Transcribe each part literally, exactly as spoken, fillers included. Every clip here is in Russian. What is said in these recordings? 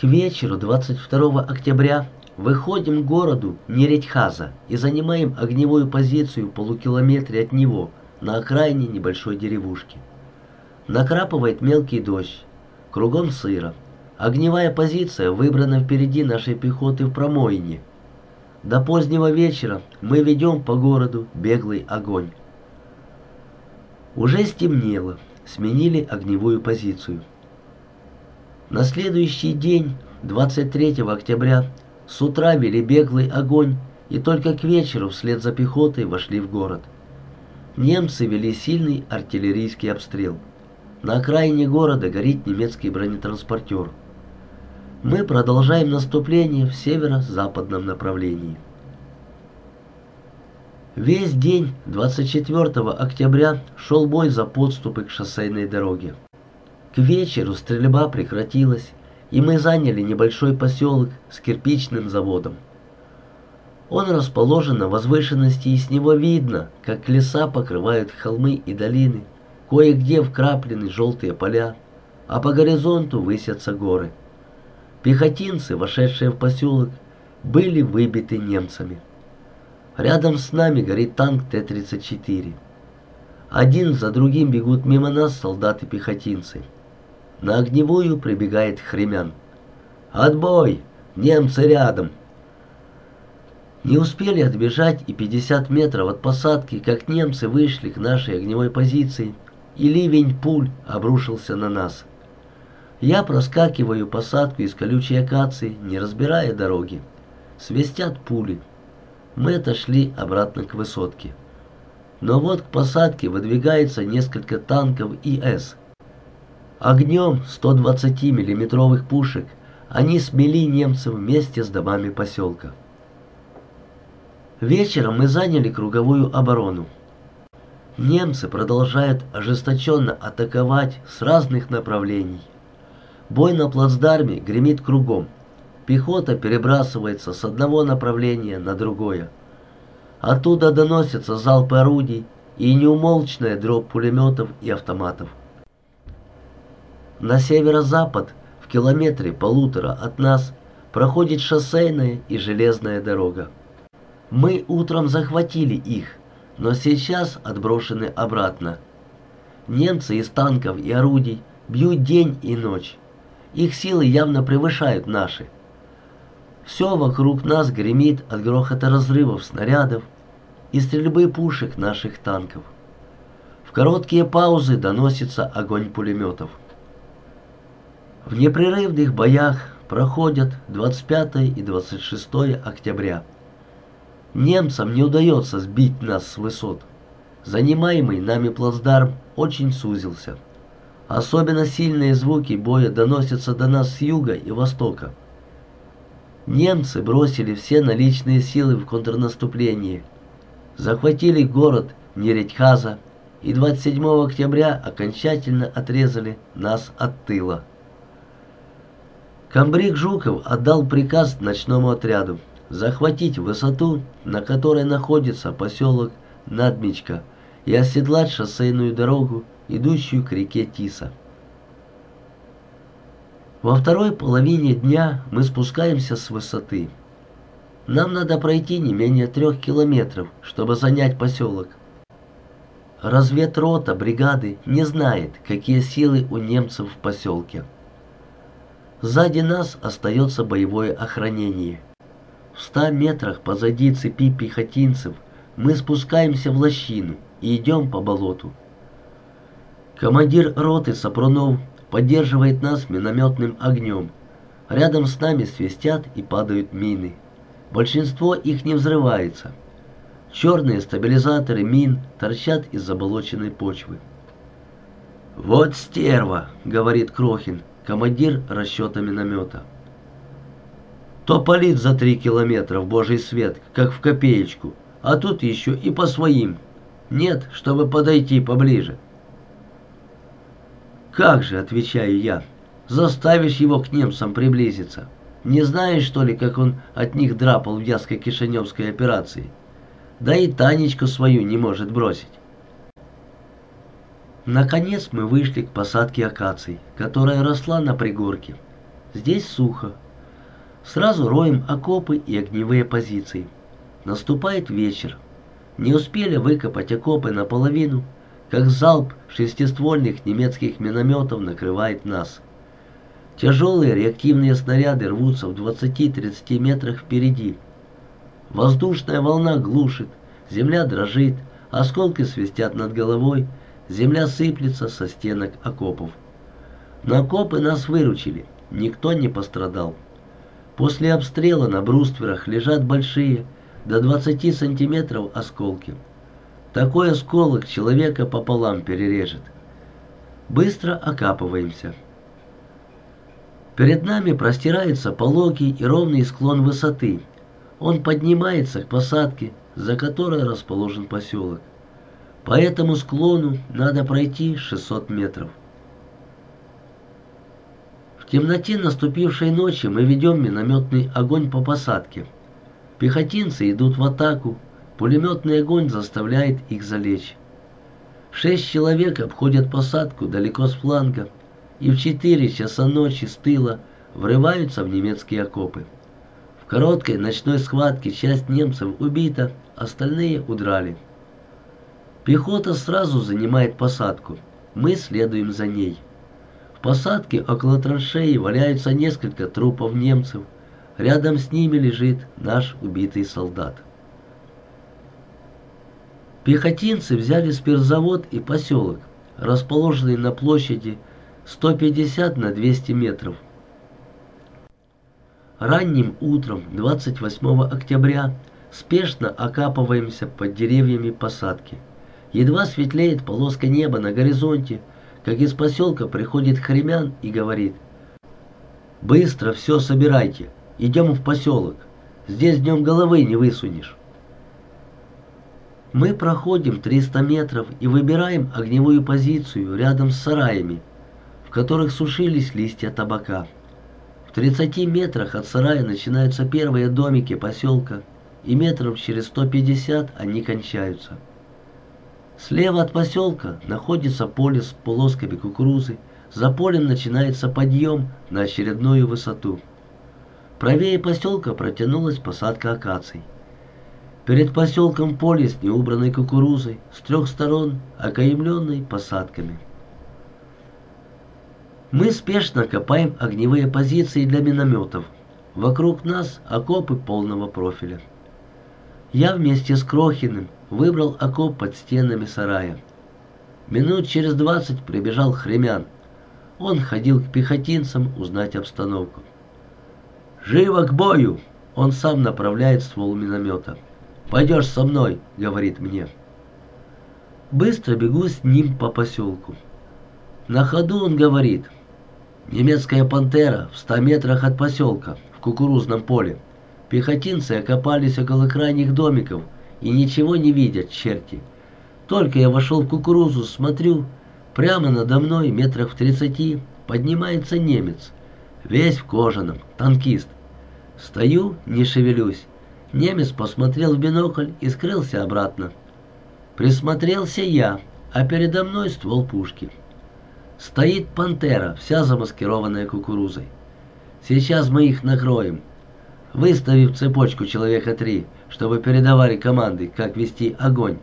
К вечеру двадцать второго октября выходим к городу Нередьхаза и занимаем огневую позицию в полукилометре от него, на окраине небольшой деревушки. Накрапывает мелкий дождь, кругом сыро. Огневая позиция выбрана впереди нашей пехоты в промоине. До позднего вечера мы ведем по городу беглый огонь. Уже стемнело, сменили огневую позицию. На следующий день, двадцать третьего октября, с утра вели беглый огонь и только к вечеру вслед за пехотой вошли в город. Немцы вели сильный артиллерийский обстрел. На окраине города горит немецкий бронетранспортер. Мы продолжаем наступление в северо-западном направлении. Весь день двадцать четвертого октября шел бой за подступы к шоссейной дороге. К вечеру стрельба прекратилась, и мы заняли небольшой поселок с кирпичным заводом. Он расположен на возвышенности, и с него видно, как леса покрывают холмы и долины, кое-где вкраплены желтые поля, а по горизонту высятся горы. Пехотинцы, вошедшие в поселок, были выбиты немцами. Рядом с нами горит танк Т тридцать четыре. Один за другим бегут мимо нас солдаты-пехотинцы. На огневую прибегает Хремян. «Отбой! Немцы рядом!» Не успели отбежать и пятьдесят метров от посадки, как немцы вышли к нашей огневой позиции, и ливень пуль обрушился на нас. Я проскакиваю посадку из колючей акации, не разбирая дороги. Свистят пули. Мы отошли обратно к высотке. Но вот к посадке выдвигается несколько танков ИС. Огнем сто двадцатимиллиметровых пушек они смели немцев вместе с домами поселка. Вечером мы заняли круговую оборону. Немцы продолжают ожесточенно атаковать с разных направлений. Бой на плацдарме гремит кругом. Пехота перебрасывается с одного направления на другое. Оттуда доносятся залпы орудий и неумолчная дробь пулеметов и автоматов. На северо-запад, в километре полутора от нас, проходит шоссейная и железная дорога. Мы утром захватили их, но сейчас отброшены обратно. Немцы из танков и орудий бьют день и ночь. Их силы явно превышают наши. Все вокруг нас гремит от грохота разрывов снарядов и стрельбы пушек наших танков. В короткие паузы доносится огонь пулеметов. В непрерывных боях проходят двадцать пятое и двадцать шестое октября. Немцам не удается сбить нас с высот. Занимаемый нами плацдарм очень сузился. Особенно сильные звуки боя доносятся до нас с юга и востока. Немцы бросили все наличные силы в контрнаступление, захватили город Нередьхаза и двадцать седьмого октября окончательно отрезали нас от тыла. Комбриг Жуков отдал приказ ночному отряду захватить высоту, на которой находится поселок Надмичка, и оседлать шоссейную дорогу, идущую к реке Тиса. Во второй половине дня мы спускаемся с высоты. Нам надо пройти не менее трех километров, чтобы занять поселок. Разведрота бригады не знает, какие силы у немцев в поселке. Сзади нас остается боевое охранение. В ста метрах позади цепи пехотинцев мы спускаемся в лощину и идем по болоту. Командир роты Сапрунов поддерживает нас минометным огнем. Рядом с нами свистят и падают мины. Большинство их не взрывается. Черные стабилизаторы мин торчат из заболоченной почвы. «Вот стерва!» — говорит Крохин, командир расчета миномета. «То палит за три километра в божий свет, как в копеечку, а тут еще и по своим. Нет, чтобы подойти поближе». «Как же, — отвечаю я, — заставишь его к немцам приблизиться? Не знаешь, что ли, как он от них драпал в Вязко-Кишиневской операции? Да и Танечку свою не может бросить». Наконец мы вышли к посадке акаций, которая росла на пригорке. Здесь сухо. Сразу роем окопы и огневые позиции. Наступает вечер. Не успели выкопать окопы наполовину, как залп шестиствольных немецких минометов накрывает нас. Тяжелые реактивные снаряды рвутся в двадцати-тридцати метрах впереди. Воздушная волна глушит, земля дрожит, осколки свистят над головой, земля сыплется со стенок окопов. Но окопы нас выручили, никто не пострадал. После обстрела на брустверах лежат большие, до двадцати сантиметров осколки. Такой осколок человека пополам перережет. Быстро окапываемся. Перед нами простирается пологий и ровный склон высоты. Он поднимается к посадке, за которой расположен поселок. По этому склону надо пройти шестьсот метров. В темноте наступившей ночи мы ведем минометный огонь по посадке. Пехотинцы идут в атаку, пулеметный огонь заставляет их залечь. Шесть человек обходят посадку далеко с фланга и в четыре часа ночи с тыла врываются в немецкие окопы. В короткой ночной схватке часть немцев убита, остальные удрали. Пехота сразу занимает посадку, мы следуем за ней. В посадке около траншеи валяются несколько трупов немцев, рядом с ними лежит наш убитый солдат. Пехотинцы взяли спиртзавод и поселок, расположенный на площади сто пятьдесят на двести метров. Ранним утром двадцать восьмого октября спешно окапываемся под деревьями посадки. Едва светлеет полоска неба на горизонте, как из поселка приходит Хремян и говорит: «Быстро все собирайте, идем в поселок, здесь днем головы не высунешь». Мы проходим триста метров и выбираем огневую позицию рядом с сараями, в которых сушились листья табака. В тридцати метрах от сарая начинаются первые домики поселка, и метров через сто пятьдесят они кончаются. Слева от поселка находится поле с полосками кукурузы, за полем начинается подъем на очередную высоту. Правее поселка протянулась посадка акаций. Перед поселком поле с неубранной кукурузой, с трех сторон окаймленной посадками. Мы спешно копаем огневые позиции для минометов. Вокруг нас окопы полного профиля. Я вместе с Крохиным выбрал окоп под стенами сарая. Минут через двадцать прибежал Хремян. Он ходил к пехотинцам узнать обстановку. «Живо к бою!» Он сам направляет ствол миномета. «Пойдешь со мной», — говорит мне. Быстро бегу с ним по поселку. На ходу он говорит: «Немецкая пантера в ста метрах от поселка, в кукурузном поле. Пехотинцы окопались около крайних домиков и ничего не видят, черти. Только я вошел в кукурузу, смотрю, прямо надо мной, метрах в тридцати, поднимается немец, весь в кожаном, танкист. Стою, не шевелюсь. Немец посмотрел в бинокль и скрылся обратно. Присмотрелся я, а передо мной ствол пушки. Стоит пантера, вся замаскированная кукурузой. Сейчас мы их накроем, выставив цепочку человека три, чтобы передавали команды, как вести огонь».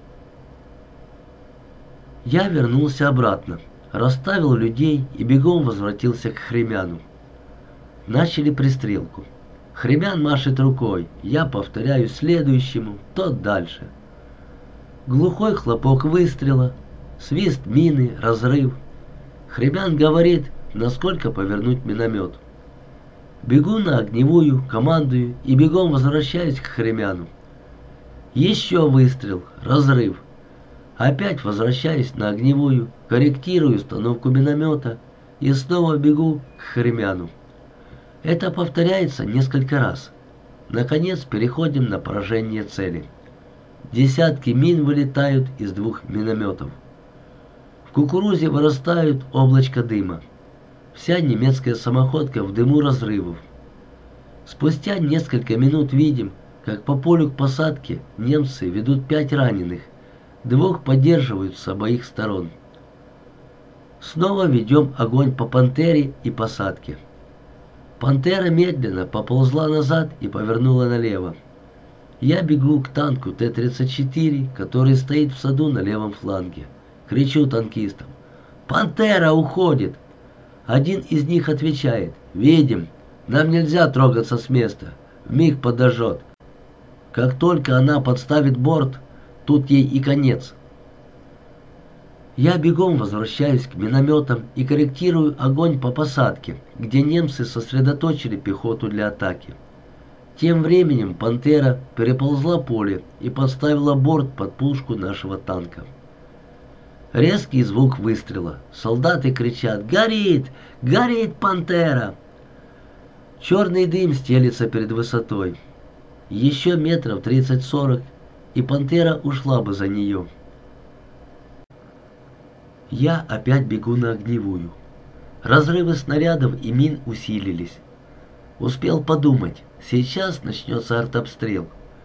Я вернулся обратно, расставил людей и бегом возвратился к Хремяну. Начали пристрелку. Хремян машет рукой, я повторяю следующему, тот дальше. Глухой хлопок выстрела, свист мины, разрыв. Хремян говорит, насколько повернуть миномет. Бегу на огневую, командую и бегом возвращаюсь к Хремяну. Еще выстрел, разрыв. Опять возвращаюсь на огневую, корректирую установку миномета и снова бегу к Хремяну. Это повторяется несколько раз. Наконец переходим на поражение цели. Десятки мин вылетают из двух минометов. В кукурузе вырастают облачко дыма. Вся немецкая самоходка в дыму разрывов. Спустя несколько минут видим, как по полю к посадке немцы ведут пять раненых. Двух поддерживают с обоих сторон. Снова ведем огонь по пантере и посадке. Пантера медленно поползла назад и повернула налево. Я бегу к танку Т тридцать четыре, который стоит в саду на левом фланге. Кричу танкистам: «Пантера уходит!» Один из них отвечает: «Видим, нам нельзя трогаться с места, вмиг подожжет. Как только она подставит борт, тут ей и конец». Я бегом возвращаюсь к минометам и корректирую огонь по посадке, где немцы сосредоточили пехоту для атаки. Тем временем «Пантера» переползла поле и подставила борт под пушку нашего танка. Резкий звук выстрела. Солдаты кричат: «Горит! Горит «Пантера!» Черный дым стелится перед высотой. Еще метров тридцать-сорок, и «Пантера» ушла бы за нее. Я опять бегу на огневую. Разрывы снарядов и мин усилились. Успел подумать, сейчас начнется артобстрел.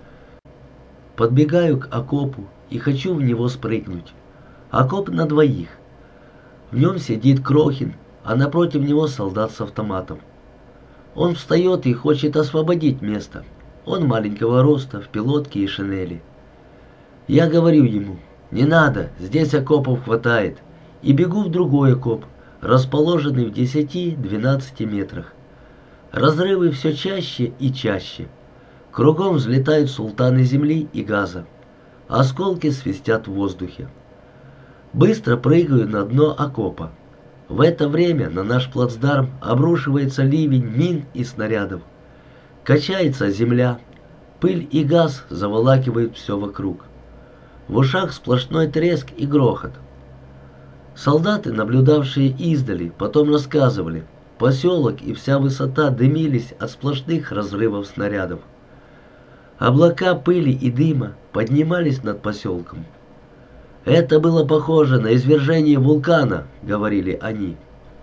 Подбегаю к окопу и хочу в него спрыгнуть. Окоп на двоих. В нем сидит Крохин, а напротив него солдат с автоматом. Он встает и хочет освободить место. Он маленького роста, в пилотке и шинели. Я говорю ему: «Не надо, здесь окопов хватает», и бегу в другой окоп, расположенный в десяти-двенадцати метрах. Разрывы все чаще и чаще. Кругом взлетают султаны земли и газа. Осколки свистят в воздухе. Быстро прыгаю на дно окопа. В это время на наш плацдарм обрушивается ливень мин и снарядов. Качается земля. Пыль и газ заволакивают все вокруг. В ушах сплошной треск и грохот. Солдаты, наблюдавшие издали, потом рассказывали: поселок и вся высота дымились от сплошных разрывов снарядов. Облака пыли и дыма поднимались над поселком. «Это было похоже на извержение вулкана», — говорили они.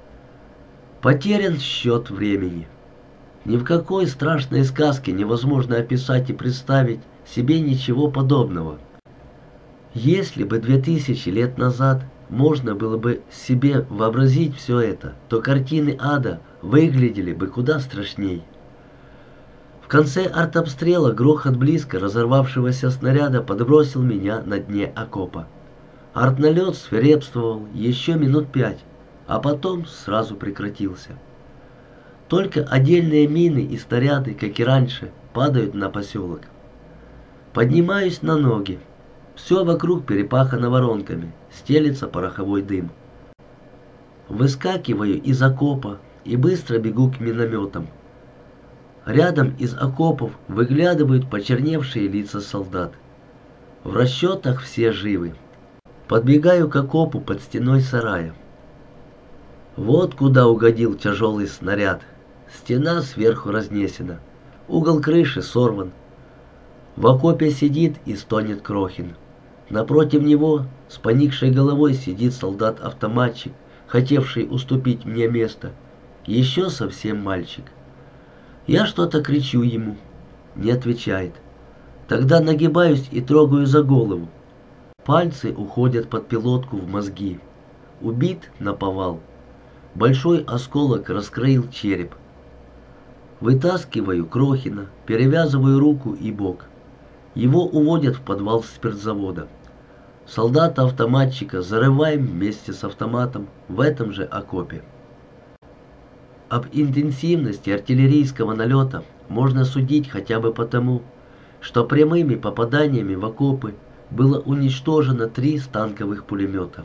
Потерян счет времени. Ни в какой страшной сказке невозможно описать и представить себе ничего подобного. Если бы две тысячи лет назад можно было бы себе вообразить все это, то картины ада выглядели бы куда страшней. В конце артобстрела грохот близко разорвавшегося снаряда подбросил меня на дне окопа. Артналет свирепствовал еще минут пять, а потом сразу прекратился. Только отдельные мины и снаряды, как и раньше, падают на поселок. Поднимаюсь на ноги. Все вокруг перепахано воронками, стелется пороховой дым. Выскакиваю из окопа и быстро бегу к минометам. Рядом из окопов выглядывают почерневшие лица солдат. В расчетах все живы. Подбегаю к окопу под стеной сарая. Вот куда угодил тяжелый снаряд. Стена сверху разнесена. Угол крыши сорван. В окопе сидит и стонет Крохин. Напротив него с поникшей головой сидит солдат-автоматчик, хотевший уступить мне место. Еще совсем мальчик. Я что-то кричу ему. Не отвечает. Тогда нагибаюсь и трогаю за голову. Пальцы уходят под пилотку в мозги. Убит наповал. Большой осколок раскроил череп. Вытаскиваю Крохина, перевязываю руку и бок. Его уводят в подвал спиртзавода. Солдата-автоматчика зарываем вместе с автоматом в этом же окопе. Об интенсивности артиллерийского налета можно судить хотя бы потому, что прямыми попаданиями в окопы было уничтожено три станковых пулемета.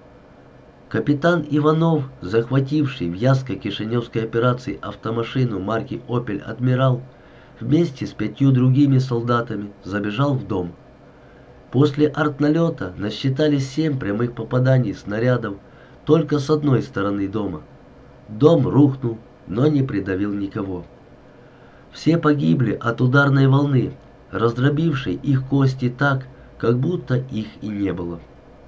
Капитан Иванов, захвативший в Ясско-Кишиневской операции автомашину марки «Опель Адмирал», вместе с пятью другими солдатами забежал в дом. После артналета насчитали семь прямых попаданий снарядов только с одной стороны дома. Дом рухнул, но не придавил никого. Все погибли от ударной волны, раздробившей их кости так, как будто их и не было.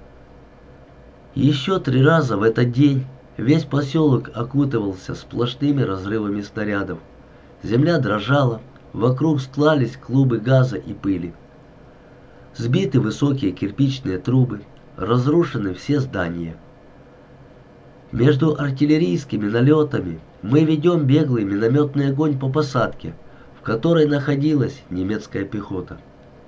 Еще три раза в этот день весь поселок окутывался сплошными разрывами снарядов. Земля дрожала, вокруг стлались клубы газа и пыли. Сбиты высокие кирпичные трубы, разрушены все здания. Между артиллерийскими налетами мы ведем беглый минометный огонь по посадке, в которой находилась немецкая пехота.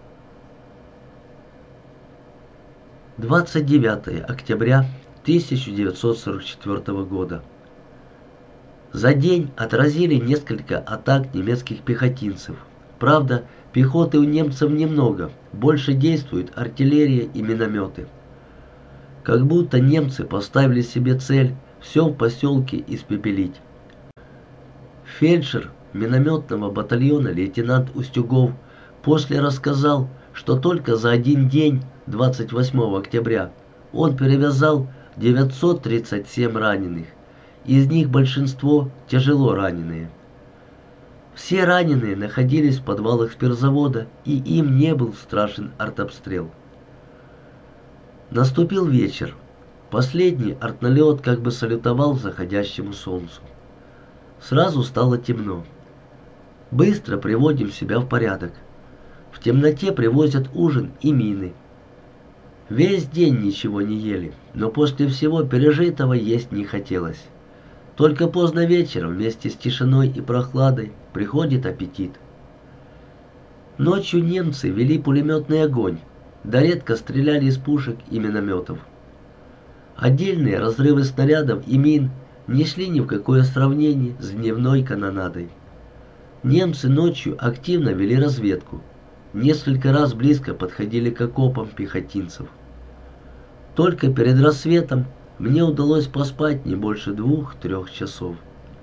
двадцать девятое октября тысяча девятьсот сорок четвёртого года. За день отразили несколько атак немецких пехотинцев. Правда, пехоты у немцев немного, больше действуют артиллерия и минометы. Как будто немцы поставили себе цель все в поселке испепелить. Фельдшер минометного батальона лейтенант Устюгов после рассказал, что только за один день, двадцать восьмого октября, он перевязал девятьсот тридцать семь раненых, из них большинство тяжело раненые. Все раненые находились в подвалах спиртзавода, и им не был страшен артобстрел. Наступил вечер. Последний артналет как бы салютовал заходящему солнцу. Сразу стало темно. Быстро приводим себя в порядок. В темноте привозят ужин и мины. Весь день ничего не ели, но после всего пережитого есть не хотелось. Только поздно вечером вместе с тишиной и прохладой приходит аппетит. Ночью немцы вели пулеметный огонь, да редко стреляли из пушек и минометов. Отдельные разрывы снарядов и мин не шли ни в какое сравнение с дневной канонадой. Немцы ночью активно вели разведку. Несколько раз близко подходили к окопам пехотинцев. Только перед рассветом мне удалось поспать не больше двух-трех часов.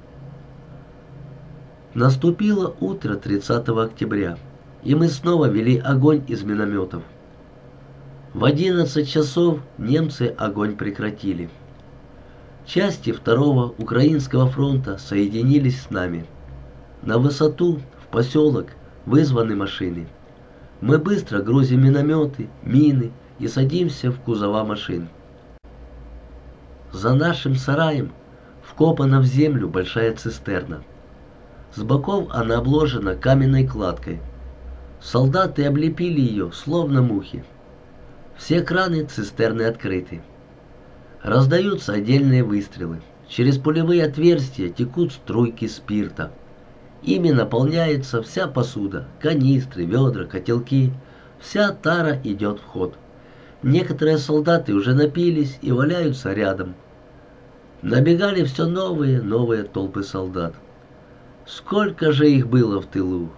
Наступило утро тридцатого октября, и мы снова вели огонь из минометов. В одиннадцать часов немцы огонь прекратили. Части второго Украинского фронта соединились с нами. На высоту, в поселок, вызваны машины. Мы быстро грузим минометы, мины и садимся в кузова машин. За нашим сараем вкопана в землю большая цистерна. С боков она обложена каменной кладкой. Солдаты облепили ее, словно мухи. Все краны цистерны открыты. Раздаются отдельные выстрелы. Через пулевые отверстия текут струйки спирта. Ими наполняется вся посуда, канистры, ведра, котелки. Вся тара идет в ход. Некоторые солдаты уже напились и валяются рядом. Набегали все новые, новые толпы солдат. Сколько же их было в тылу!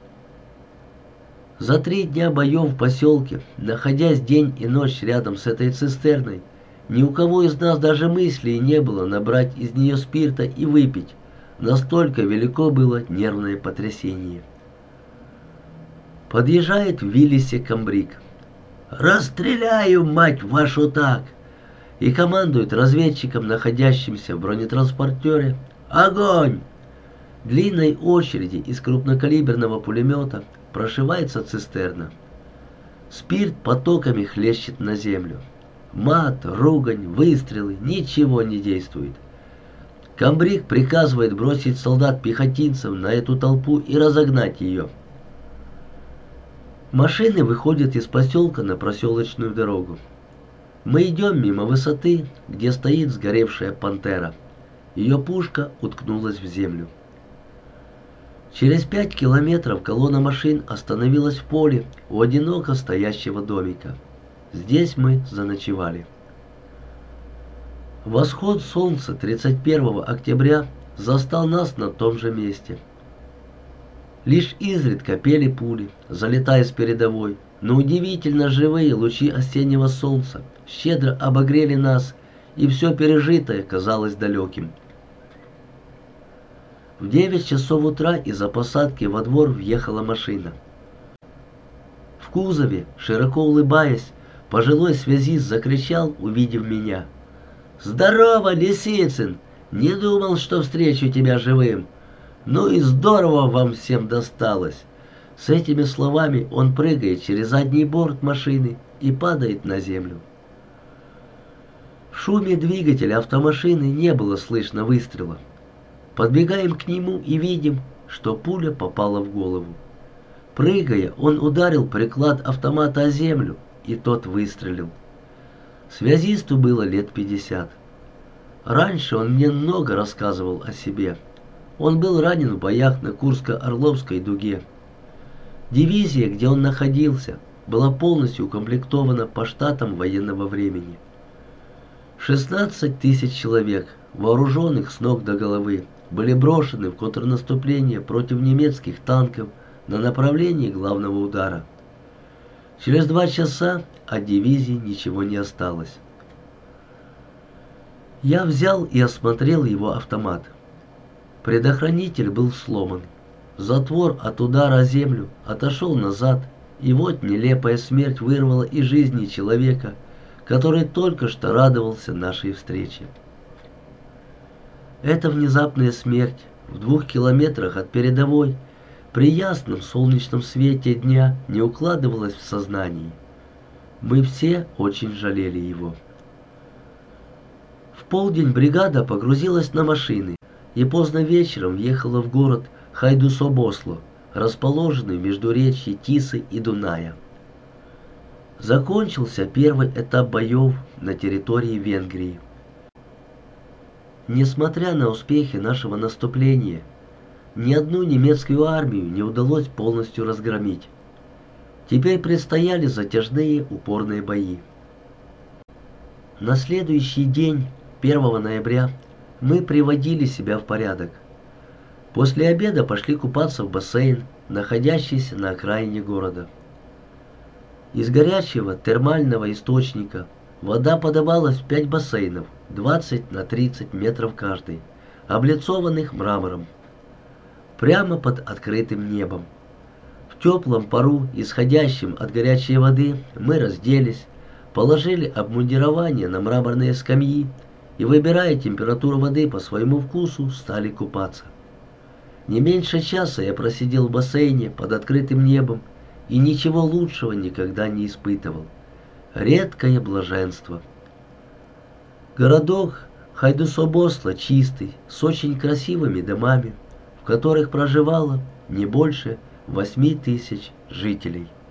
За три дня боев в поселке, находясь день и ночь рядом с этой цистерной, ни у кого из нас даже мысли не было набрать из нее спирта и выпить. Настолько велико было нервное потрясение. Подъезжает в Виллисе комбриг. «Расстреляю, мать вашу, так!» И командует разведчикам, находящимся в бронетранспортере: «Огонь!» Длинной очереди из крупнокалиберного пулемета прошивается цистерна. Спирт потоками хлещет на землю. Мат, ругань, выстрелы, ничего не действует. Комбриг приказывает бросить солдат-пехотинцев на эту толпу и разогнать ее. Машины выходят из поселка на проселочную дорогу. Мы идем мимо высоты, где стоит сгоревшая пантера. Ее пушка уткнулась в землю. Через пять километров колонна машин остановилась в поле у одиноко стоящего домика. Здесь мы заночевали. Восход солнца тридцать первого октября застал нас на том же месте. Лишь изредка пели пули, залетая с передовой, но удивительно живые лучи осеннего солнца щедро обогрели нас, и все пережитое казалось далеким. В девять часов утра из-за посадки во двор въехала машина. В кузове, широко улыбаясь, пожилой связист закричал, увидев меня: «Здорово, Лисицын! Не думал, что встречу тебя живым! Ну и здорово вам всем досталось!» С этими словами он прыгает через задний борт машины и падает на землю. В шуме двигателя автомашины не было слышно выстрела. Подбегаем к нему и видим, что пуля попала в голову. Прыгая, он ударил приклад автомата о землю, и тот выстрелил. Связисту было лет пятьдесят. Раньше он мне много рассказывал о себе. Он был ранен в боях на Курско-Орловской дуге. Дивизия, где он находился, была полностью укомплектована по штатам военного времени. шестнадцать тысяч человек, вооруженных с ног до головы, были брошены в контрнаступление против немецких танков на направлении главного удара. Через два часа от дивизии ничего не осталось. Я взял и осмотрел его автомат. Предохранитель был сломан. Затвор от удара о землю отошел назад, и вот нелепая смерть вырвала из жизни человека, который только что радовался нашей встрече. Эта внезапная смерть в двух километрах от передовой при ясном солнечном свете дня не укладывалась в сознании. Мы все очень жалели его. В полдень бригада погрузилась на машины и поздно вечером въехала в город Хайдусобосло, расположенный между речьей Тисы и Дуная. Закончился первый этап боев на территории Венгрии. Несмотря на успехи нашего наступления, ни одну немецкую армию не удалось полностью разгромить. Теперь предстояли затяжные упорные бои. На следующий день, первого ноября, мы приводили себя в порядок. После обеда пошли купаться в бассейн, находящийся на окраине города. Из горячего термального источника вода подавалась в пять бассейнов, двадцать на тридцать метров каждый, облицованных мрамором, прямо под открытым небом. В теплом пару, исходящем от горячей воды, мы разделись, положили обмундирование на мраморные скамьи и, выбирая температуру воды по своему вкусу, стали купаться. Не меньше часа я просидел в бассейне под открытым небом и ничего лучшего никогда не испытывал. Редкое блаженство. Городок Хайдусобосло чистый, с очень красивыми домами, в которых проживало не больше восьми тысяч жителей.